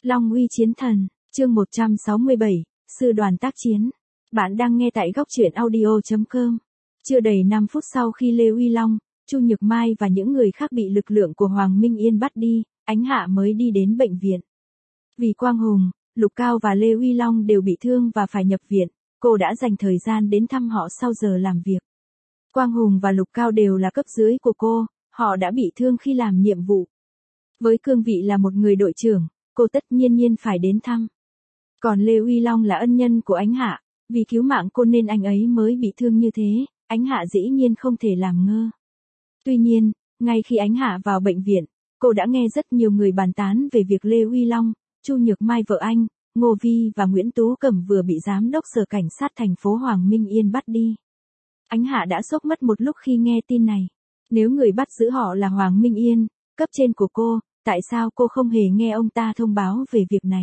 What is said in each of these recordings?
Long uy chiến thần, chương 167, sư đoàn tác chiến. Bạn đang nghe tại góc truyện audio.com. Chưa đầy 5 phút sau khi Lê Uy Long, Chu Nhược Mai và những người khác bị lực lượng của Hoàng Minh Yên bắt đi, Ánh Hạ mới đi đến bệnh viện. Vì Quang Hùng, Lục Cao và Lê Uy Long đều bị thương và phải nhập viện, cô đã dành thời gian đến thăm họ sau giờ làm việc. Quang Hùng và Lục Cao đều là cấp dưới của cô, họ đã bị thương khi làm nhiệm vụ. Với cương vị là một người đội trưởng, cô tất nhiên phải đến thăm. Còn Lê Uy Long là ân nhân của Ánh Hạ, vì cứu mạng cô nên anh ấy mới bị thương như thế, Ánh Hạ dĩ nhiên không thể làm ngơ. Tuy nhiên, ngay khi Ánh Hạ vào bệnh viện, cô đã nghe rất nhiều người bàn tán về việc Lê Uy Long, Chu Nhược Mai vợ anh, Ngô Vi và Nguyễn Tú Cẩm vừa bị giám đốc sở cảnh sát thành phố Hoàng Minh Yên bắt đi. Ánh Hạ đã sốc mất một lúc khi nghe tin này. Nếu người bắt giữ họ là Hoàng Minh Yên, cấp trên của cô, tại sao cô không hề nghe ông ta thông báo về việc này?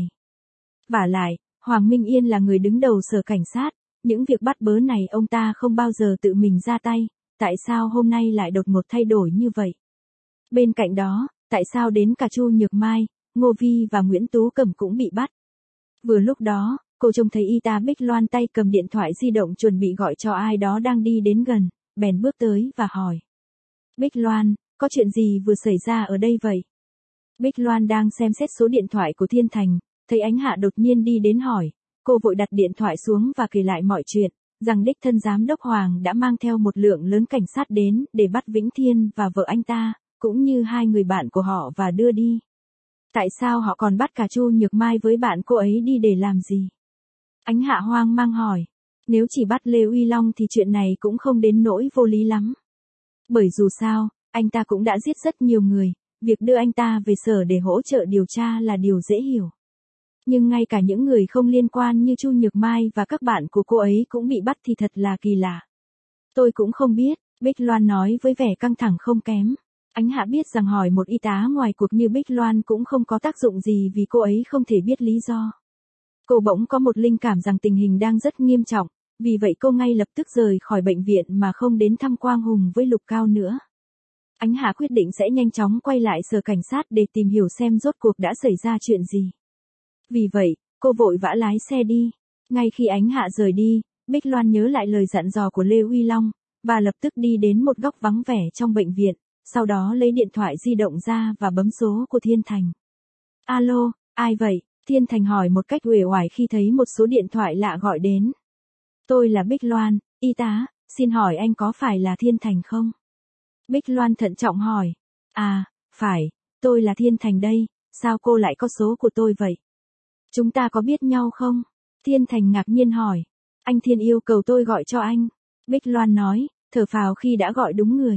Vả lại, Hoàng Minh Yên là người đứng đầu sở cảnh sát, những việc bắt bớ này ông ta không bao giờ tự mình ra tay, tại sao hôm nay lại đột ngột thay đổi như vậy? Bên cạnh đó, tại sao đến cả Chu Nhược Mai, Ngô Vi và Nguyễn Tú Cẩm cũng bị bắt? Vừa lúc đó, cô trông thấy y tá Bích Loan tay cầm điện thoại di động chuẩn bị gọi cho ai đó đang đi đến gần, bèn bước tới và hỏi. Bích Loan, có chuyện gì vừa xảy ra ở đây vậy? Bích Loan đang xem xét số điện thoại của Thiên Thành, thấy Ánh Hạ đột nhiên đi đến hỏi, cô vội đặt điện thoại xuống và kể lại mọi chuyện, rằng đích thân giám đốc Hoàng đã mang theo một lượng lớn cảnh sát đến để bắt Vĩnh Thiên và vợ anh ta, cũng như hai người bạn của họ và đưa đi. Tại sao họ còn bắt cả Chu Nhược Mai với bạn cô ấy đi để làm gì? Ánh Hạ hoang mang hỏi, nếu chỉ bắt Lê Uy Long thì chuyện này cũng không đến nỗi vô lý lắm. Bởi dù sao, anh ta cũng đã giết rất nhiều người, việc đưa anh ta về sở để hỗ trợ điều tra là điều dễ hiểu. Nhưng ngay cả những người không liên quan như Chu Nhược Mai và các bạn của cô ấy cũng bị bắt thì thật là kỳ lạ. Tôi cũng không biết, Bích Loan nói với vẻ căng thẳng không kém. Ánh Hạ biết rằng hỏi một y tá ngoài cuộc như Bích Loan cũng không có tác dụng gì vì cô ấy không thể biết lý do. Cô bỗng có một linh cảm rằng tình hình đang rất nghiêm trọng, vì vậy cô ngay lập tức rời khỏi bệnh viện mà không đến thăm Quang Hùng với Lục Cao nữa. Ánh Hạ quyết định sẽ nhanh chóng quay lại sở cảnh sát để tìm hiểu xem rốt cuộc đã xảy ra chuyện gì. Vì vậy, cô vội vã lái xe đi. Ngay khi Ánh Hạ rời đi, Bích Loan nhớ lại lời dặn dò của Lê Uy Long, và lập tức đi đến một góc vắng vẻ trong bệnh viện, sau đó lấy điện thoại di động ra và bấm số của Thiên Thành. Alo, ai vậy? Thiên Thành hỏi một cách uể oải khi thấy một số điện thoại lạ gọi đến. Tôi là Bích Loan, y tá, xin hỏi anh có phải là Thiên Thành không? Bích Loan thận trọng hỏi. À, phải, tôi là Thiên Thành đây, sao cô lại có số của tôi vậy? Chúng ta có biết nhau không? Thiên Thành ngạc nhiên hỏi. Anh Thiên yêu cầu tôi gọi cho anh. Bích Loan nói, thở phào khi đã gọi đúng người.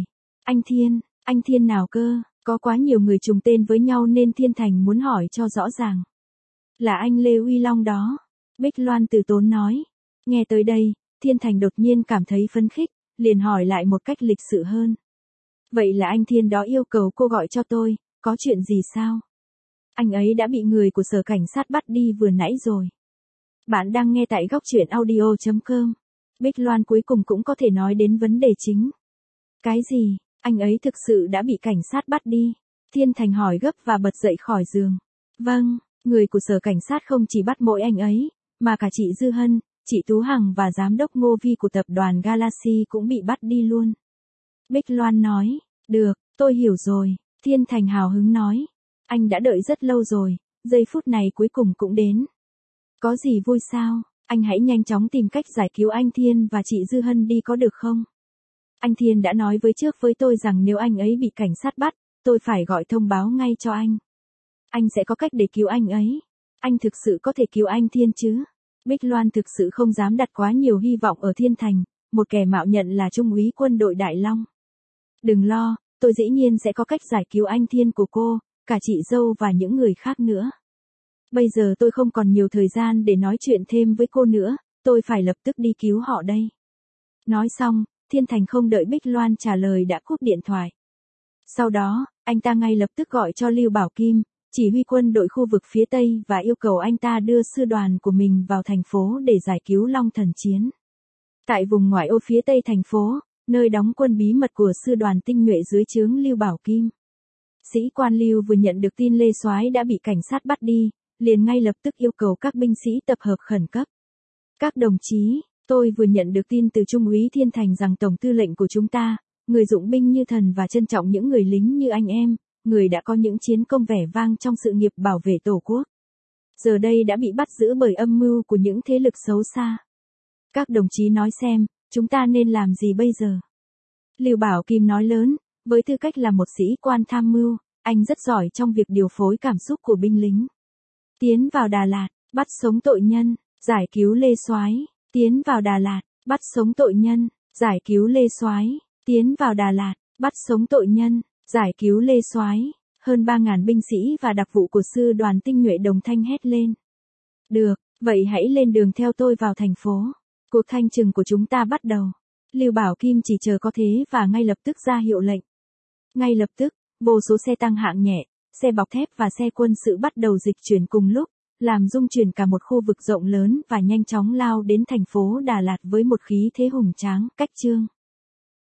Anh Thiên nào cơ? Có quá nhiều người trùng tên với nhau nên Thiên Thành muốn hỏi cho rõ ràng. Là anh Lê Uy Long đó. Bích Loan từ tốn nói. Nghe tới đây, Thiên Thành đột nhiên cảm thấy phấn khích, liền hỏi lại một cách lịch sự hơn. Vậy là anh Thiên đó yêu cầu cô gọi cho tôi, có chuyện gì sao? Anh ấy đã bị người của sở cảnh sát bắt đi vừa nãy rồi. Bạn đang nghe tại góc truyện audio.com. Bích Loan cuối cùng cũng có thể nói đến vấn đề chính. Cái gì? Anh ấy thực sự đã bị cảnh sát bắt đi? Thiên Thành hỏi gấp và bật dậy khỏi giường. Vâng, người của sở cảnh sát không chỉ bắt mỗi anh ấy, mà cả chị Dư Hân, chị Tú Hằng và giám đốc Ngô Vi của tập đoàn Galaxy cũng bị bắt đi luôn. Bích Loan nói, được, tôi hiểu rồi. Thiên Thành hào hứng nói, anh đã đợi rất lâu rồi, giây phút này cuối cùng cũng đến. Có gì vui sao? Anh hãy nhanh chóng tìm cách giải cứu anh Thiên và chị Dư Hân đi có được không? Anh Thiên đã nói với tôi rằng nếu anh ấy bị cảnh sát bắt, tôi phải gọi thông báo ngay cho anh. Anh sẽ có cách để cứu anh ấy. Anh thực sự có thể cứu anh Thiên chứ? Bích Loan thực sự không dám đặt quá nhiều hy vọng ở Thiên Thành, một kẻ mạo nhận là trung úy quân đội Đại Long. Đừng lo, tôi dĩ nhiên sẽ có cách giải cứu anh Thiên của cô, cả chị dâu và những người khác nữa. Bây giờ tôi không còn nhiều thời gian để nói chuyện thêm với cô nữa, tôi phải lập tức đi cứu họ đây. Nói xong, Thiên Thành không đợi Bích Loan trả lời đã cúp điện thoại. Sau đó, anh ta ngay lập tức gọi cho Lưu Bảo Kim, chỉ huy quân đội khu vực phía Tây và yêu cầu anh ta đưa sư đoàn của mình vào thành phố để giải cứu Long Thần Chiến. Tại vùng ngoại ô phía Tây thành phố, nơi đóng quân bí mật của sư đoàn tinh nhuệ dưới trướng Lưu Bảo Kim. Sĩ quan Lưu vừa nhận được tin Lê Soái đã bị cảnh sát bắt đi, liền ngay lập tức yêu cầu các binh sĩ tập hợp khẩn cấp. Các đồng chí, tôi vừa nhận được tin từ Trung úy Thiên Thành rằng Tổng tư lệnh của chúng ta, người dụng binh như thần và trân trọng những người lính như anh em, người đã có những chiến công vẻ vang trong sự nghiệp bảo vệ Tổ quốc. Giờ đây đã bị bắt giữ bởi âm mưu của những thế lực xấu xa. Các đồng chí nói xem, chúng ta nên làm gì bây giờ? Lưu Bảo Kim nói lớn, với tư cách là một sĩ quan tham mưu, anh rất giỏi trong việc điều phối cảm xúc của binh lính. Tiến vào Đà Lạt, bắt sống tội nhân, giải cứu Lê Soái. Tiến vào Đà Lạt, bắt sống tội nhân, giải cứu Lê Soái. Tiến vào Đà Lạt, bắt sống tội nhân, giải cứu Lê Soái. Hơn 3.000 binh sĩ và đặc vụ của sư đoàn tinh nhuệ đồng thanh hét lên. Được, vậy hãy lên đường theo tôi vào thành phố. Cuộc thanh trừng của chúng ta bắt đầu. Lưu Bảo Kim chỉ chờ có thế và ngay lập tức ra hiệu lệnh. Ngay lập tức, vô số xe tăng hạng nhẹ, xe bọc thép và xe quân sự bắt đầu dịch chuyển cùng lúc, làm rung chuyển cả một khu vực rộng lớn và nhanh chóng lao đến thành phố Đà Lạt với một khí thế hùng tráng. Cách chương